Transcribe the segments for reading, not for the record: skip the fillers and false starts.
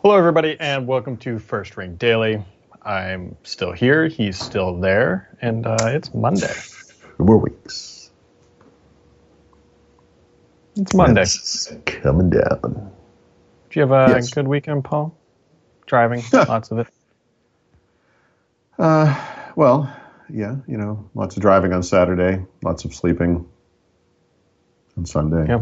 Hello, everybody, and welcome to First Ring Daily. I'm still here, he's still there, and it's Monday. More weeks. It's Monday. It's coming down. Did you have a good weekend, Paul? Driving, lots of it. Well, yeah, lots of driving on Saturday, lots of sleeping on Sunday. Yeah.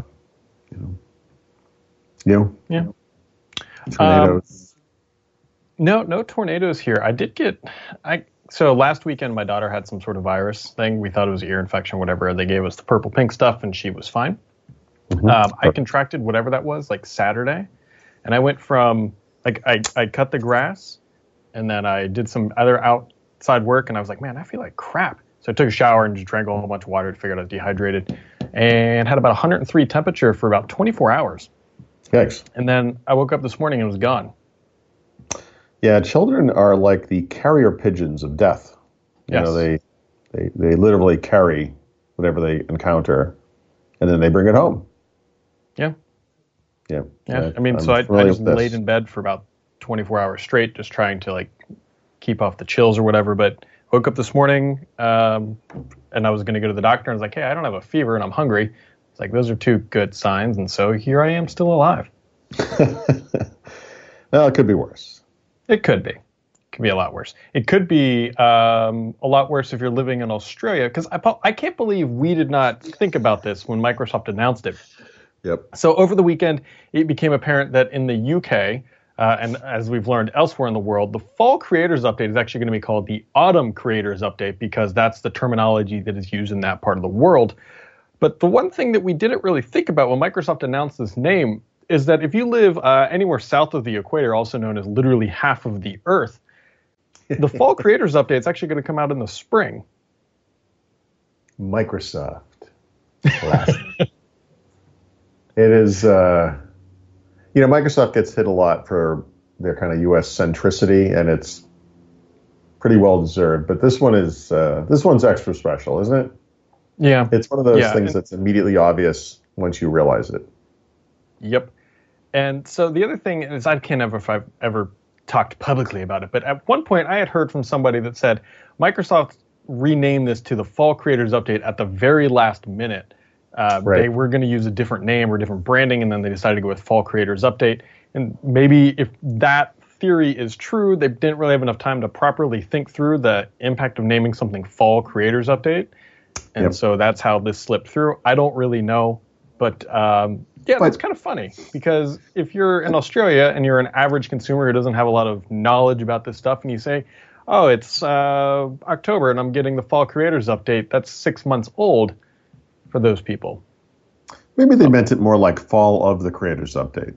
You? Yeah. Tornadoes. No tornadoes here. So last weekend my daughter had some sort of virus thing. We thought it was ear infection or whatever. They gave us the purple pink stuff and she was fine. Mm-hmm. I contracted whatever that was like Saturday. And I went from I cut the grass and then I did some other outside work and I was like, man, I feel like crap. So I took a shower and just drank a whole bunch of water to figure out I was dehydrated and had about 103 temperature for about 24 hours. Yikes. And then I woke up this morning and it was gone. Yeah, children are like the carrier pigeons of death. Yes. They literally carry whatever they encounter, and then they bring it home. Yeah. Yeah. I mean, so I just laid in bed for about 24 hours straight, just trying to keep off the chills or whatever. But woke up this morning, and I was going to go to the doctor, and I was like, hey, I don't have a fever, and I'm hungry. It's like, those are two good signs, and so here I am still alive. Well, it could be worse. It could be. It could be a lot worse. It could be a lot worse if you're living in Australia, because I can't believe we did not think about this when Microsoft announced it. Yep. So over the weekend, it became apparent that in the UK, and as we've learned elsewhere in the world, the Fall Creators Update is actually going to be called the Autumn Creators Update because that's the terminology that is used in that part of the world. But the one thing that we didn't really think about when Microsoft announced this name is that if you live anywhere south of the equator, also known as literally half of the Earth, the Fall Creators Update is actually going to come out in the spring. Microsoft. It is, Microsoft gets hit a lot for their kind of U.S. centricity, and it's pretty well deserved. But this one's extra special, isn't it? Yeah. It's one of those things that's immediately obvious once you realize it. Yep. And so the other thing is, I can't remember if I've ever talked publicly about it, but at one point I had heard from somebody that said Microsoft renamed this to the Fall Creators Update at the very last minute. Right. They were going to use a different name or different branding, and then they decided to go with Fall Creators Update. And maybe if that theory is true, they didn't really have enough time to properly think through the impact of naming something Fall Creators Update. And so that's how this slipped through. I don't really know. But that's kind of funny because if you're in Australia and you're an average consumer who doesn't have a lot of knowledge about this stuff and you say, oh, it's October and I'm getting the Fall Creators Update, that's 6 months old for those people. Maybe they meant it more like Fall of the Creators Update,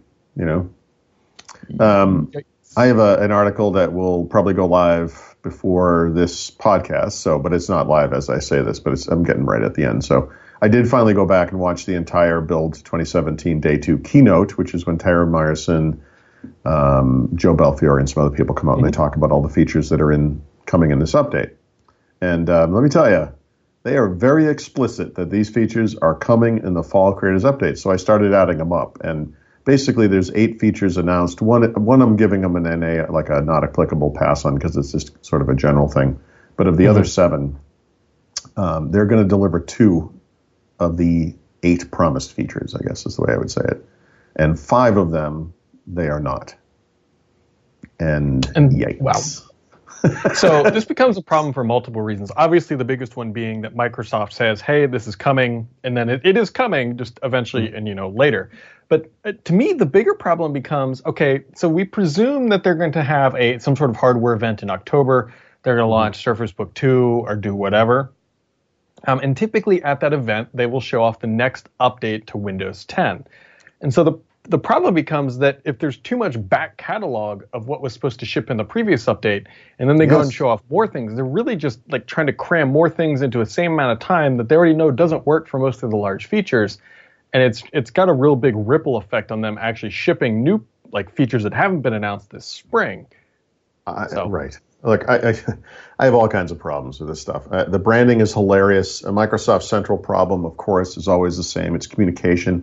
I have an article that will probably go live before this podcast, but it's not live as I say this, but I'm getting right at the end. So I did finally go back and watch the entire Build 2017 Day 2 keynote, which is when Tyra Myerson, Joe Belfiore, and some other people come out and they talk about all the features that are coming in this update. And let me tell you, they are very explicit that these features are coming in the Fall Creators Update. So I started adding them up, and basically there's 8 features announced. One I'm giving them an NA, like a not applicable pass on because it's just sort of a general thing. But of the other 7, they're going to deliver 2 of the 8 promised features, I guess is the way I would say it. And 5 of them, they are not. And yikes. Wow. So this becomes a problem for multiple reasons. Obviously, the biggest one being that Microsoft says, hey, this is coming, and then it is coming just eventually and, later. But to me, the bigger problem becomes, okay, so we presume that they're going to have some sort of hardware event in October. They're going to launch Surface Book 2 or do whatever. And typically at that event, they will show off the next update to Windows 10. And so the problem becomes that if there's too much back catalog of what was supposed to ship in the previous update, and then they go and show off more things, they're really just trying to cram more things into the same amount of time that they already know doesn't work for most of the large features. And it's got a real big ripple effect on them actually shipping new features that haven't been announced this spring. Right. Look, I have all kinds of problems with this stuff. The branding is hilarious. A Microsoft Central problem, of course, is always the same. It's communication.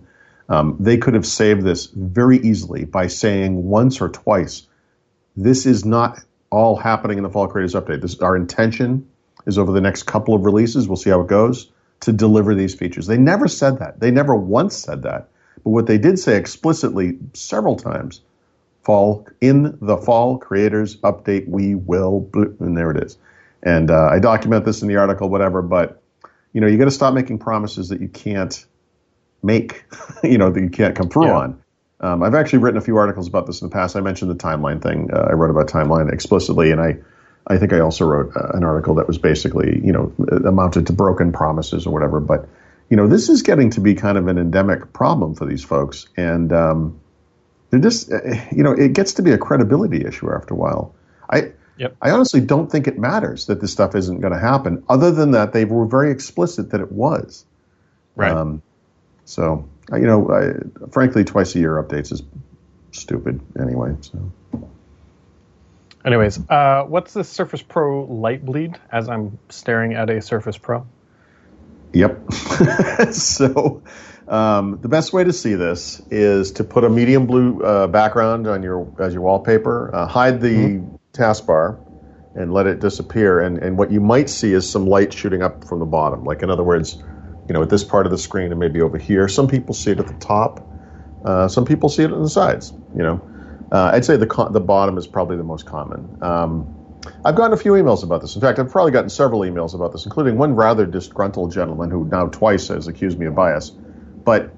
They could have saved this very easily by saying once or twice, this is not all happening in the Fall Creators Update. Our intention is over the next couple of releases, we'll see how it goes, to deliver these features. They never said that. They never once said that. But what they did say explicitly several times, in the Fall Creators Update, we will, and there it is. And I document this in the article, whatever, but you got to stop making promises that you can't make, that you can't come through on. I've actually written a few articles about this in the past. I mentioned the timeline thing. I wrote about timeline explicitly, and I think I also wrote an article that was basically, amounted to broken promises or whatever. But, this is getting to be kind of an endemic problem for these folks. And they're just, it gets to be a credibility issue after a while. I honestly don't think it matters that this stuff isn't going to happen, other than that they were very explicit that it was. Right. So, frankly, twice a year updates is stupid anyway. So, anyways, what's the Surface Pro Light Bleed? As I'm staring at a Surface Pro. Yep. So, the best way to see this is to put a medium blue background on as your wallpaper. Hide the taskbar and let it disappear. And what you might see is some light shooting up from the bottom. Like, in other words, at this part of the screen and maybe over here. Some people see it at the top. Some people see it on the sides. I'd say the bottom is probably the most common. I've gotten a few emails about this. In fact, I've probably gotten several emails about this, including one rather disgruntled gentleman who now twice has accused me of bias. But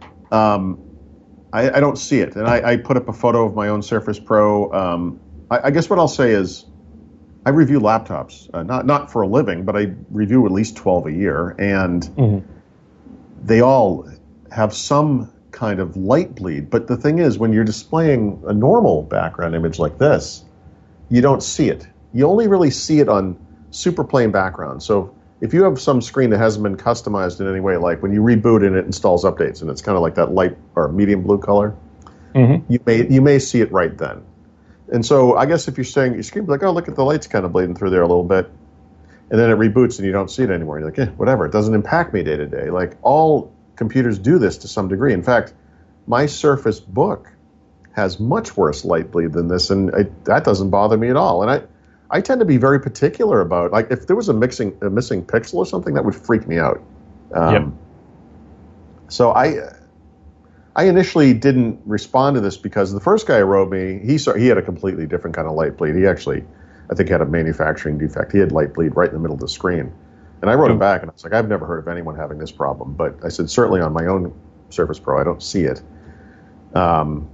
I don't see it. And I put up a photo of my own Surface Pro. I guess what I'll say is I review laptops, not for a living, but I review at least 12 a year. And they all have some kind of light bleed. But the thing is, when you're displaying a normal background image like this, you don't see it. You only really see it on super plain backgrounds. So if you have some screen that hasn't been customized in any way, like when you reboot and it installs updates and it's kind of like that light or medium blue color, you may see it right then. And so I guess if you're saying your screen, like, oh, look at the light's kind of bleeding through there a little bit, and then it reboots and you don't see it anymore. You're like, whatever. It doesn't impact me day to day. Like, all computers do this to some degree. In fact, my Surface Book has much worse light bleed than this, and that doesn't bother me at all. And I tend to be very particular about, like, if there was a missing pixel or something, that would freak me out. So I initially didn't respond to this because the first guy who wrote me, he had a completely different kind of light bleed. He actually, I think, had a manufacturing defect. He had light bleed right in the middle of the screen. And I wrote him back, and I was like, I've never heard of anyone having this problem. But I said, certainly on my own Surface Pro, I don't see it. And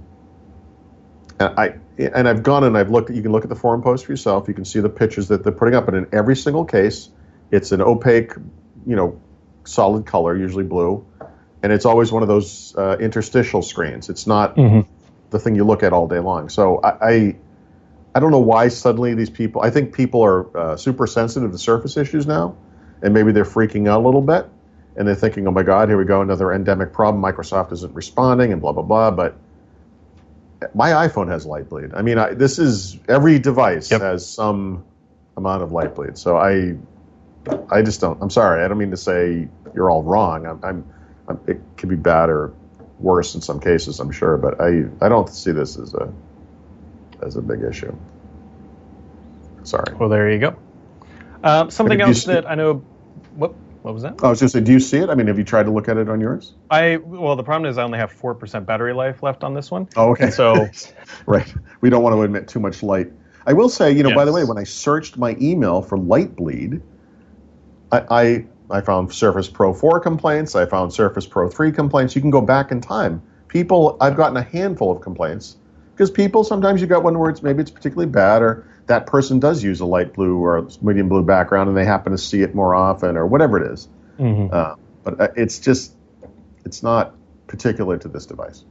I've gone and I've looked. You can look at the forum post for yourself. You can see the pictures that they're putting up. And in every single case, it's an opaque, solid color, usually blue. And it's always one of those interstitial screens. It's not the thing you look at all day long. So I don't know why suddenly these people, I think people are super sensitive to Surface issues now, and maybe they're freaking out a little bit, and they're thinking, oh my God, here we go, another endemic problem. Microsoft isn't responding and blah, blah, blah. But my iPhone has light bleed. I mean, this is, every device has some amount of light bleed. So I just don't, I'm sorry. I don't mean to say you're all wrong. It could be bad or worse in some cases, I'm sure, but I don't see this as a big issue. Sorry. Well, there you go. Something else that I know. What was that? I was just saying, do you see it? I mean, have you tried to look at it on yours? Well, the problem is I only have 4% battery life left on this one. Oh, okay. And so, right. We don't want to emit too much light. I will say, by the way, when I searched my email for light bleed, I found Surface Pro 4 complaints. I found Surface Pro 3 complaints. You can go back in time. I've gotten a handful of complaints because sometimes you got one where maybe it's particularly bad, or that person does use a light blue or medium blue background and they happen to see it more often, or whatever it is. But it's not particular to this device.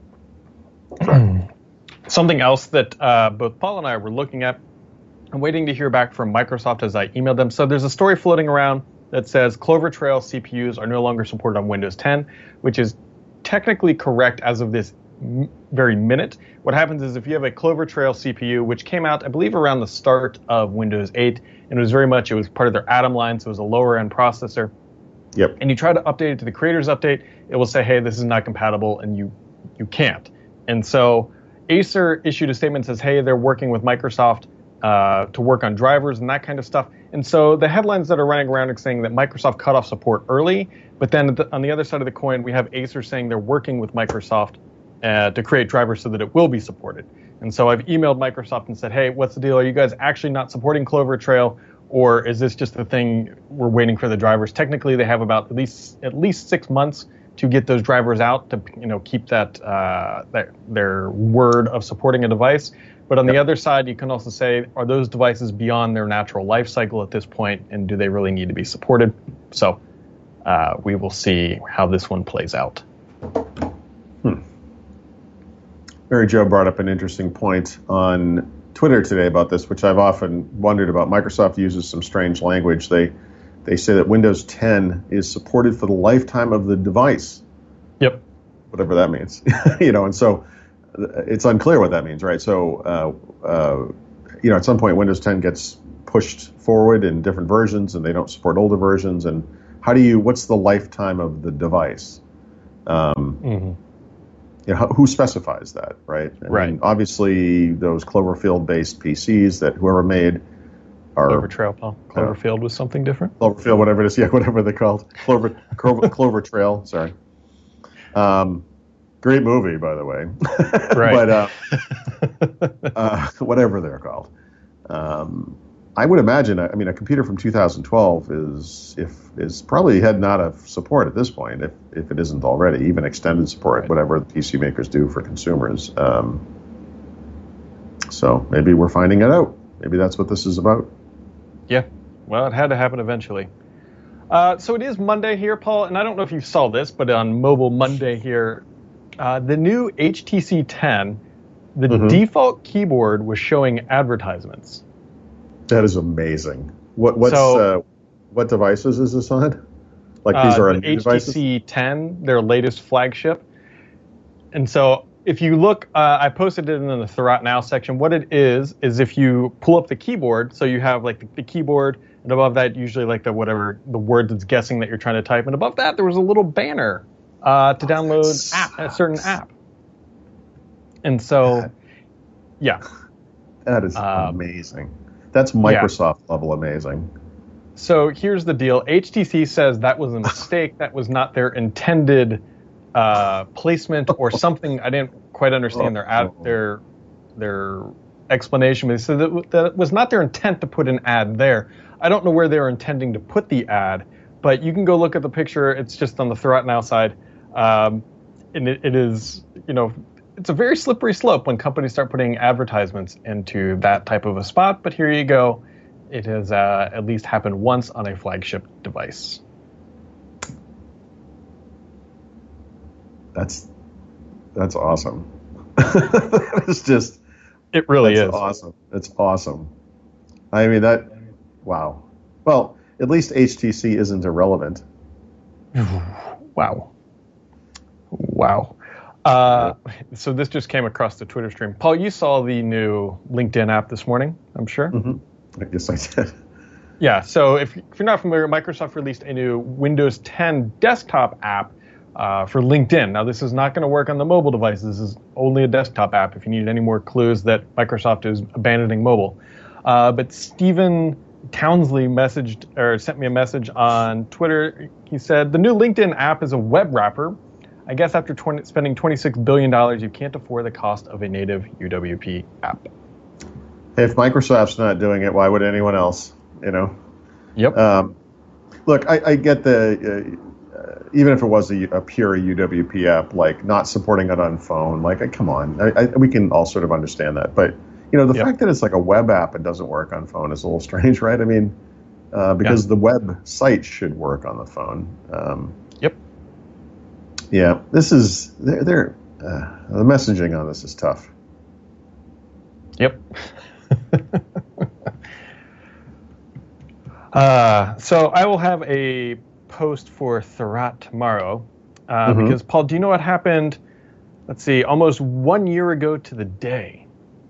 Something else that both Paul and I were looking at, I'm waiting to hear back from Microsoft as I emailed them. So there's a story floating around that says Clover Trail CPUs are no longer supported on Windows 10, which is technically correct as of this very minute. What happens is if you have a Clover Trail CPU, which came out, I believe, around the start of Windows 8, and it was part of their Atom line, so it was a lower-end processor. Yep. And you try to update it to the creators update, it will say, hey, this is not compatible, and you can't. And so Acer issued a statement that says, hey, they're working with Microsoft to work on drivers and that kind of stuff. And so the headlines that are running around are saying that Microsoft cut off support early, but then on the other side of the coin, we have Acer saying they're working with Microsoft to create drivers so that it will be supported. And so I've emailed Microsoft and said, hey, what's the deal? Are you guys actually not supporting Clover Trail, or is this just the thing we're waiting for the drivers? Technically, they have about at least 6 months to get those drivers out to keep that their word of supporting a device. But on the other side, you can also say, are those devices beyond their natural life cycle at this point, and do they really need to be supported? So we will see how this one plays out. Mary Jo brought up an interesting point on Twitter today about this, which I've often wondered about. Microsoft uses some strange language. They say that Windows 10 is supported for the lifetime of the device. Yep. Whatever that means. And so it's unclear what that means, right? So, at some point Windows 10 gets pushed forward in different versions and they don't support older versions. And what's the lifetime of the device? Who specifies that, right? Right. mean, obviously, those Cloverfield-based PCs that whoever made are... Clover Trail, Paul. Cloverfield was something different? Cloverfield, whatever it is. Yeah, whatever they're called. Clover Trail, sorry. Great movie, by the way. Right. But whatever they're called. I would imagine, a computer from 2012 is probably heading out of support at this point, if it isn't already, even extended support, right. Whatever the PC makers do for consumers. So maybe we're finding it out. Maybe that's what this is about. Yeah. Well, it had to happen eventually. So it is Monday here, Paul, and I don't know if you saw this, but on Mobile Monday here, the new HTC 10, the default keyboard was showing advertisements. That is amazing. What devices is this on? Like these are the new HTC devices? 10, their latest flagship. And so if you look, I posted it in the Thurrott Now section. What it is if you pull up the keyboard, so you have like the keyboard, and above that usually like the word that's guessing that you're trying to type, and above that there was a little banner to download a certain app. And so, yeah. That is amazing. That's Microsoft level amazing. So here's the deal. HTC says that was a mistake. That was not their intended placement or something. I didn't quite understand their explanation. But they said that it was not their intent to put an ad there. I don't know where they were intending to put the ad, but you can go look at the picture. It's just on the Thurrott Now side. And it is, it's a very slippery slope when companies start putting advertisements into that type of a spot. But here you go. It has at least happened once on a flagship device. That's awesome. That is just... It really is. Awesome. It's awesome. Wow. Well, at least HTC isn't irrelevant. Wow. So this just came across the Twitter stream. Paul, you saw the new LinkedIn app this morning, I'm sure? I guess I did. Yeah, so if you're not familiar, Microsoft released a new Windows 10 desktop app for LinkedIn. Now, this is not going to work on the mobile device. This is only a desktop app if you need any more clues that Microsoft is abandoning mobile. But Stephen Townsley sent me a message on Twitter. He said, the new LinkedIn app is a web wrapper. I guess after spending $26 billion, you can't afford the cost of a native UWP app. If Microsoft's not doing it, why would anyone else? Yep. Look, I get even if it was a pure UWP app, like not supporting it on phone, like come on, we can all sort of understand that. But the fact that it's like a web app and doesn't work on phone is a little strange, right? Because the web site should work on the phone. Yep. Yeah, this is the messaging on this is tough. Yep. So I will have a post for Thurrott tomorrow because, Paul, do you know what happened, let's see, almost 1 year ago to the day?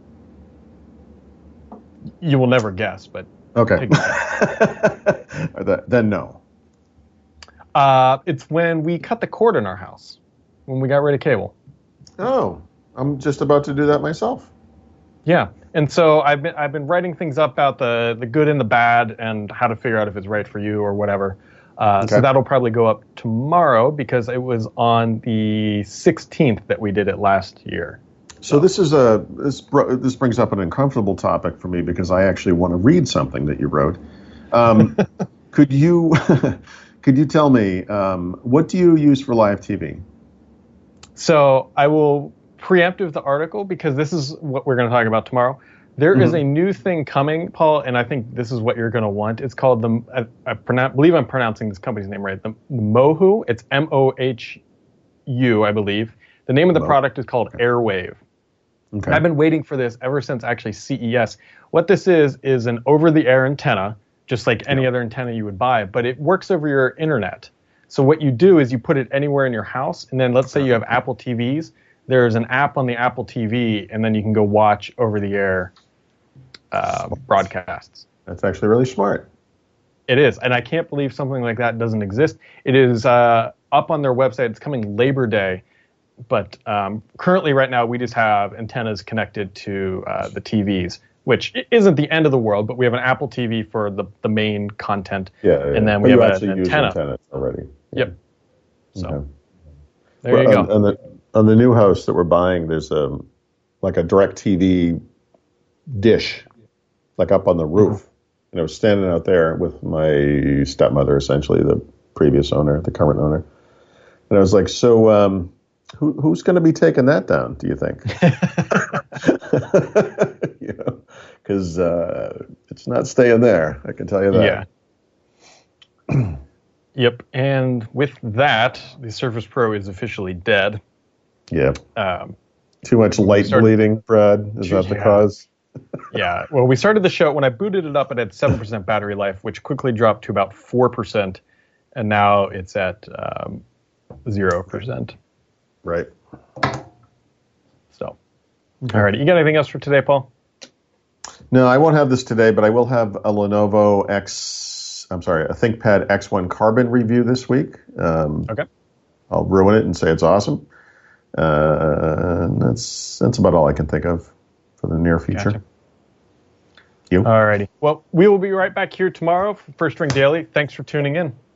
You will never guess, but... Okay. Then no. It's when we cut the cord in our house, when we got rid of cable. Oh, I'm just about to do that myself. Yeah, and so I've been writing things up about the good and the bad and how to figure out if it's right for you or whatever. So that'll probably go up tomorrow because it was on the 16th that we did it last year. So this brings up an uncomfortable topic for me because I actually want to read something that you wrote. Could you tell me what do you use for live TV? So I will preemptive the article because this is what we're going to talk about tomorrow. There is a new thing coming, Paul, and I think this is what you're going to want. It's called I believe I'm pronouncing this company's name right. The Mohu. It's MOHU, I believe. The name of the product is called Airwave. Okay. I've been waiting for this ever since actually CES. What this is an over-the-air antenna, just like any other antenna you would buy, but it works over your internet. So what you do is you put it anywhere in your house, and then let's say you have Apple TVs. There's an app on the Apple TV, and then you can go watch over-the-air broadcasts. That's actually really smart. It is, and I can't believe something like that doesn't exist. It is up on their website. It's coming Labor Day, but currently right now we just have antennas connected to the TVs, which isn't the end of the world, but we have an Apple TV for the main content, and then we have an antenna. Antennas already. Yep. So there you go. On the new house that we're buying, there's like a DirecTV dish, like up on the roof. And I was standing out there with my stepmother, essentially the previous owner, the current owner, and I was like, "So, who's going to be taking that down? Do you think?" Because it's not staying there. I can tell you that. Yeah. Yep. And with that, the Surface Pro is officially dead. Yeah. Too much light bleeding, Brad. Is that the cause? Yeah. Well, we started the show when I booted it up. It had 7% battery life, which quickly dropped to about 4%, and now it's at 0%. Right. So, all right. You got anything else for today, Paul? No, I won't have this today, but I will have a ThinkPad X1 Carbon review this week. Okay. I'll ruin it and say it's awesome. And that's about all I can think of for the near future. Gotcha. You? All righty. Well, we will be right back here tomorrow for First Ring Daily. Thanks for tuning in.